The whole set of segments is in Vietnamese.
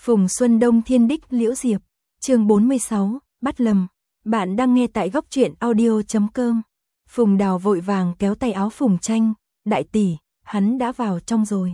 Phùng Xuân Đông Thiên Đích Liễu Diệp, chương 46, bắt lầm. Bạn đang nghe tại góc truyện audio.com. Phùng Đào vội vàng kéo tay áo Phùng Tranh, đại tỷ, hắn đã vào trong rồi.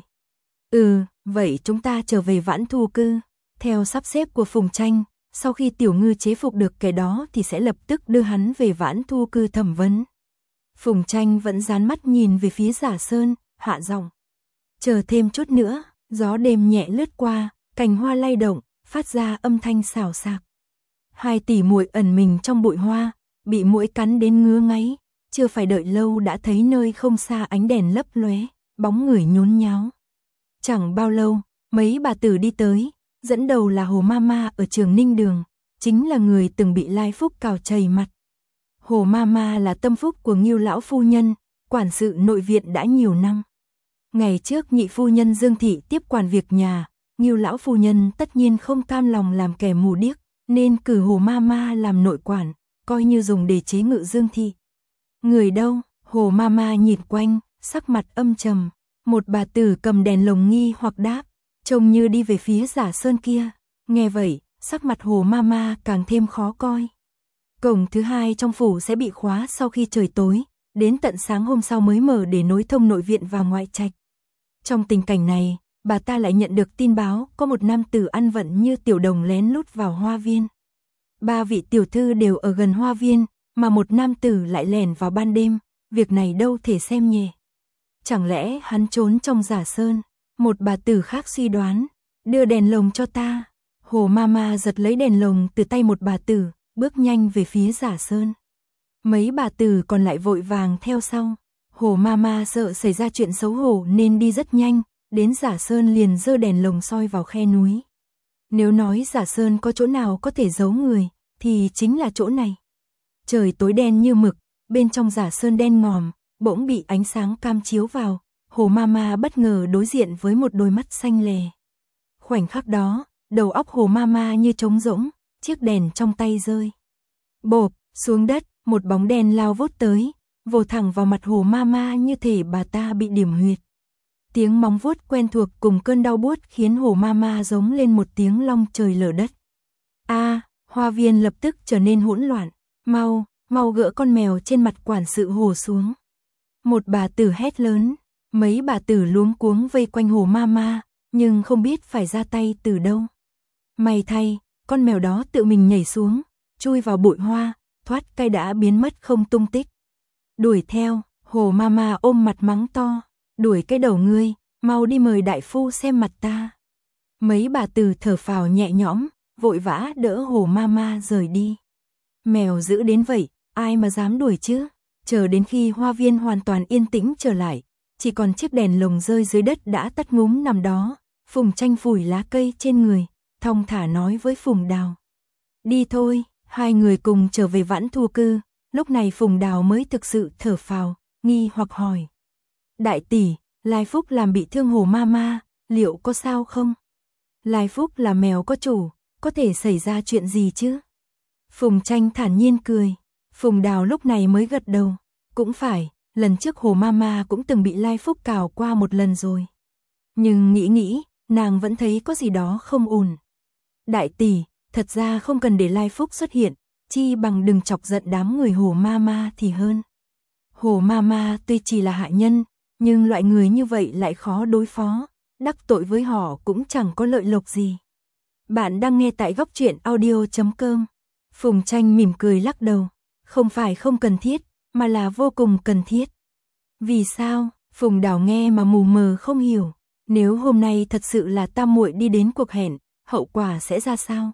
Vậy chúng ta trở về Vãn Thu Cư. Theo sắp xếp của Phùng Tranh, sau khi Tiểu Ngư chế phục được kẻ đó thì sẽ lập tức đưa hắn về Vãn Thu Cư thẩm vấn. Phùng Tranh vẫn dán mắt nhìn về phía Giả Sơn, hạ giọng. Chờ thêm chút nữa, gió đêm nhẹ lướt qua, cành hoa lay động, phát ra âm thanh xào xạc. Hai tỷ muội ẩn mình trong bụi hoa, bị muỗi cắn đến ngứa ngáy, chưa phải đợi lâu đã thấy nơi không xa ánh đèn lấp lóe, bóng người nhốn nháo. Chẳng bao lâu, mấy bà tử đi tới, dẫn đầu là Hồ Mama ở Trường Ninh Đường, chính là người từng bị Lai Phúc cào chảy mặt. Hồ Mama là tâm phúc của Ngưu lão phu nhân, quản sự nội viện đã nhiều năm. Ngày trước nhị phu nhân Dương Thị tiếp quản việc nhà, Ngưu lão phu nhân tất nhiên không cam lòng làm kẻ mù điếc, nên cử Hồ Mama làm nội quản, coi như dùng để chế ngự Dương Thị. Người đâu? Hồ Mama nhìn quanh, sắc mặt âm trầm. Một bà tử cầm đèn lồng nghi hoặc đáp, trông như đi về phía Giả Sơn kia. Nghe vậy, sắc mặt Hồ Mama càng thêm khó coi. Cổng thứ hai trong phủ sẽ bị khóa sau khi trời tối, đến tận sáng hôm sau mới mở để nối thông nội viện và ngoại trạch. Trong tình cảnh này, bà ta lại nhận được tin báo có một nam tử ăn vận như Tiểu Đồng lén lút vào hoa viên. Ba vị tiểu thư đều ở gần hoa viên, mà một nam tử lại lẻn vào ban đêm, việc này đâu thể xem nhẹ. Chẳng lẽ hắn trốn trong Giả Sơn? Một bà tử khác suy đoán, đưa đèn lồng cho ta. Hồ Mama giật lấy đèn lồng từ tay một bà tử, bước nhanh về phía Giả Sơn. Mấy bà tử còn lại vội vàng theo sau. Hồ Mama sợ xảy ra chuyện xấu hổ nên đi rất nhanh, đến Giả Sơn liền giơ đèn lồng soi vào khe núi. Nếu nói Giả Sơn có chỗ nào có thể giấu người, thì chính là chỗ này. Trời tối đen như mực, bên trong Giả Sơn đen ngòm, bỗng bị ánh sáng cam chiếu vào, Hồ Mama bất ngờ đối diện với một đôi mắt xanh lè. Khoảnh khắc đó, đầu óc Hồ Mama như trống rỗng, chiếc đèn trong tay rơi. Bộp, xuống đất, một bóng đen lao vút tới, vồ thẳng vào mặt Hồ Mama như thể bà ta bị điểm huyệt. Tiếng móng vuốt quen thuộc cùng cơn đau buốt khiến Hồ Mama giống lên một tiếng long trời lở đất. Hoa viên lập tức trở nên hỗn loạn. Mau gỡ con mèo trên mặt quản sự Hồ xuống. Một bà tử hét lớn, mấy bà tử luống cuống vây quanh Hồ Mama, nhưng không biết phải ra tay từ đâu. May thay, con mèo đó tự mình nhảy xuống, chui vào bụi hoa, thoát cái đã biến mất không tung tích. Đuổi theo, Hồ Mama ôm mặt mắng to, đuổi cái đầu ngươi, mau đi mời đại phu xem mặt ta. Mấy bà tử thở phào nhẹ nhõm, vội vã đỡ Hồ Mama rời đi. Mèo dữ đến vậy, ai mà dám đuổi chứ? Chờ đến khi hoa viên hoàn toàn yên tĩnh trở lại, chỉ còn chiếc đèn lồng rơi dưới đất đã tắt ngúm nằm đó. Phùng Tranh phủi lá cây trên người, thong thả nói với Phùng Đào. Đi thôi, hai người cùng trở về Vãn Thu Cư. Lúc này Phùng Đào mới thực sự thở phào, nghi hoặc hỏi. Đại tỷ, Lai Phúc làm bị thương Hồ Mama, liệu có sao không? Lai Phúc là mèo có chủ, có thể xảy ra chuyện gì chứ? Phùng Tranh thản nhiên cười. Phùng Đào lúc này mới gật đầu. Cũng phải, lần trước Hồ Mama cũng từng bị Lai Phúc cào qua một lần rồi. Nhưng nghĩ, nàng vẫn thấy có gì đó không ổn. Đại tỷ, thật ra không cần để Lai Phúc xuất hiện, chi bằng đừng chọc giận đám người Hồ Mama thì hơn. Hồ Mama tuy chỉ là hạ nhân, nhưng loại người như vậy lại khó đối phó, đắc tội với họ cũng chẳng có lợi lộc gì. Bạn đang nghe tại góc truyện audio.com. Phùng Tranh mỉm cười lắc đầu. Không phải không cần thiết, mà là vô cùng cần thiết. Vì sao? Phùng Đào nghe mà mù mờ không hiểu. Nếu hôm nay thật sự là tam muội đi đến cuộc hẹn, hậu quả sẽ ra sao?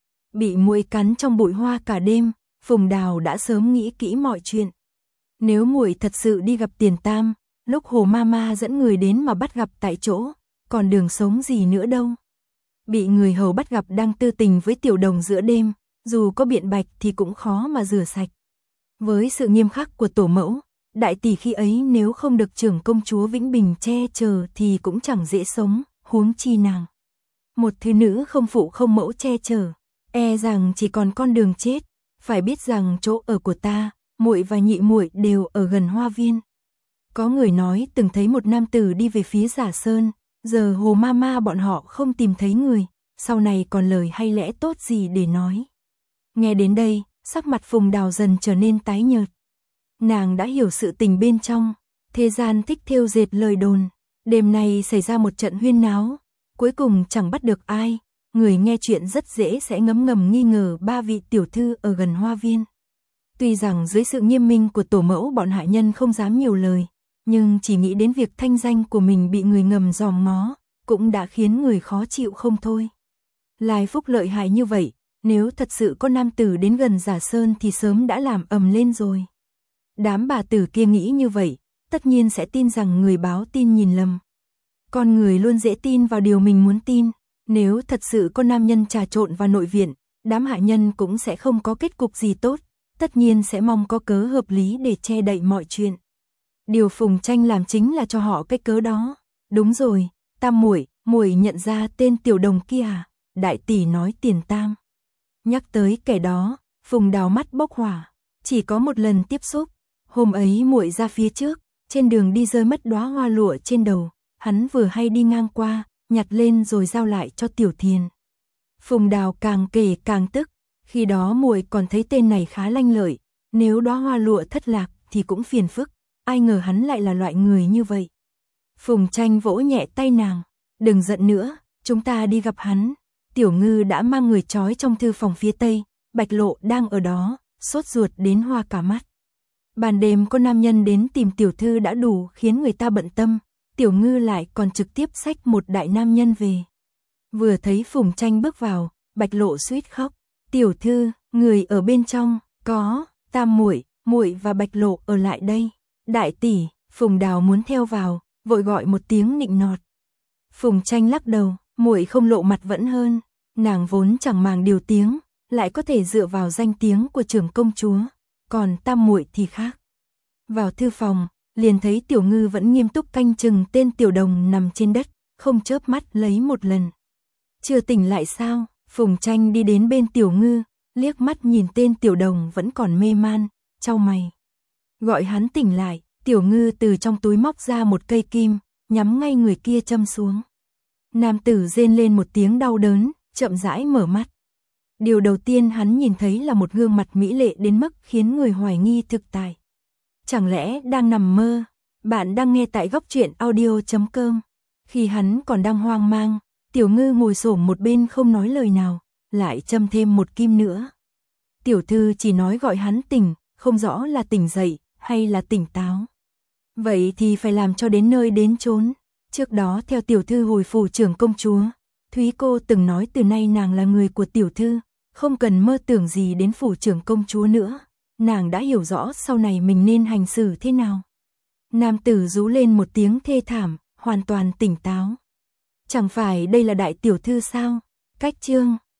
Bị muỗi cắn trong bụi hoa cả đêm, Phùng Đào đã sớm nghĩ kỹ mọi chuyện. Nếu muội thật sự đi gặp Tiền Tam, lúc Hồ Mama dẫn người đến mà bắt gặp tại chỗ, còn đường sống gì nữa đâu. Bị người hầu bắt gặp đang tư tình với Tiểu Đồng giữa đêm, dù có biện bạch thì cũng khó mà rửa sạch. Với sự nghiêm khắc của tổ mẫu, đại tỷ khi ấy nếu không được trưởng công chúa Vĩnh Bình che chở thì cũng chẳng dễ sống, huống chi nàng. Một thứ nữ không phụ không mẫu che chở, e rằng chỉ còn con đường chết. Phải biết rằng chỗ ở của ta, muội và nhị muội đều ở gần hoa viên. Có người nói từng thấy một nam tử đi về phía Giả Sơn, giờ Hồ Mama bọn họ không tìm thấy người, sau này còn lời hay lẽ tốt gì để nói. Nghe đến đây, sắc mặt Phùng Đào dần trở nên tái nhợt. Nàng đã hiểu sự tình bên trong, thế gian thích thêu dệt lời đồn, đêm nay xảy ra một trận huyên náo, cuối cùng chẳng bắt được ai, người nghe chuyện rất dễ sẽ ngấm ngầm nghi ngờ ba vị tiểu thư ở gần hoa viên. Tuy rằng dưới sự nghiêm minh của tổ mẫu bọn hạ nhân không dám nhiều lời, nhưng chỉ nghĩ đến việc thanh danh của mình bị người ngầm dòm ngó, cũng đã khiến người khó chịu không thôi. Lai Phúc lợi hại như vậy, nếu thật sự có nam tử đến gần Giả Sơn thì sớm đã làm ầm lên rồi. Đám bà tử kia nghĩ như vậy, tất nhiên sẽ tin rằng người báo tin nhìn lầm. Con người luôn dễ tin vào điều mình muốn tin, nếu thật sự có nam nhân trà trộn vào nội viện, đám hạ nhân cũng sẽ không có kết cục gì tốt, tất nhiên sẽ mong có cớ hợp lý để che đậy mọi chuyện. Điều Phùng Tranh làm chính là cho họ cái cớ đó. Đúng rồi, Tam muội, muội nhận ra tên Tiểu Đồng kia à? Đại tỷ nói Tiền Tam. Nhắc tới kẻ đó, Phùng Đào mắt bốc hỏa, chỉ có một lần tiếp xúc, hôm ấy muội ra phía trước, trên đường đi rơi mất đóa hoa lụa trên đầu, hắn vừa hay đi ngang qua, nhặt lên rồi giao lại cho Tiểu Thiền. Phùng Đào càng kể càng tức, khi đó muội còn thấy tên này khá lanh lợi, nếu đóa hoa lụa thất lạc thì cũng phiền phức, ai ngờ hắn lại là loại người như vậy. Phùng Tranh vỗ nhẹ tay nàng, đừng giận nữa, chúng ta đi gặp hắn. Tiểu Ngư đã mang người trói trong thư phòng phía tây, Bạch Lộ đang ở đó, sốt ruột đến hoa cả mắt. Ban đêm có nam nhân đến tìm tiểu thư đã đủ khiến người ta bận tâm, Tiểu Ngư lại còn trực tiếp xách một đại nam nhân về. Vừa thấy Phùng Tranh bước vào, Bạch Lộ suýt khóc, "Tiểu thư, người ở bên trong, có Tam muội, muội và Bạch Lộ ở lại đây." "Đại tỷ." Phùng Đào muốn theo vào, vội gọi một tiếng nịnh nọt. Phùng Tranh lắc đầu, muội không lộ mặt vẫn hơn, nàng vốn chẳng màng điều tiếng, lại có thể dựa vào danh tiếng của trưởng công chúa, còn Tam muội thì khác. Vào thư phòng, liền thấy Tiểu Ngư vẫn nghiêm túc canh chừng tên Tiểu Đồng nằm trên đất, không chớp mắt lấy một lần. Chưa tỉnh lại sao? Phùng Tranh đi đến bên Tiểu Ngư, liếc mắt nhìn tên Tiểu Đồng vẫn còn mê man, chau mày. Gọi hắn tỉnh lại, Tiểu Ngư từ trong túi móc ra một cây kim, nhắm ngay người kia châm xuống. Nam tử rên lên một tiếng đau đớn, chậm rãi mở mắt. Điều đầu tiên hắn nhìn thấy là một gương mặt mỹ lệ đến mức khiến người hoài nghi thực tại. Chẳng lẽ đang nằm mơ? Bạn đang nghe tại Góc Truyện Audio.com. Khi hắn còn đang hoang mang, Tiểu Ngư ngồi xổm một bên không nói lời nào, lại châm thêm một kim nữa. Tiểu thư chỉ nói gọi hắn tỉnh, không rõ là tỉnh dậy hay là tỉnh táo. Vậy thì phải làm cho đến nơi đến chốn. Trước đó theo tiểu thư hồi phủ trưởng công chúa, Thúy cô từng nói từ nay nàng là người của tiểu thư, không cần mơ tưởng gì đến phủ trưởng công chúa nữa. Nàng đã hiểu rõ sau này mình nên hành xử thế nào. Nam tử rú lên một tiếng thê thảm, hoàn toàn tỉnh táo. Chẳng phải đây là đại tiểu thư sao? Cách chương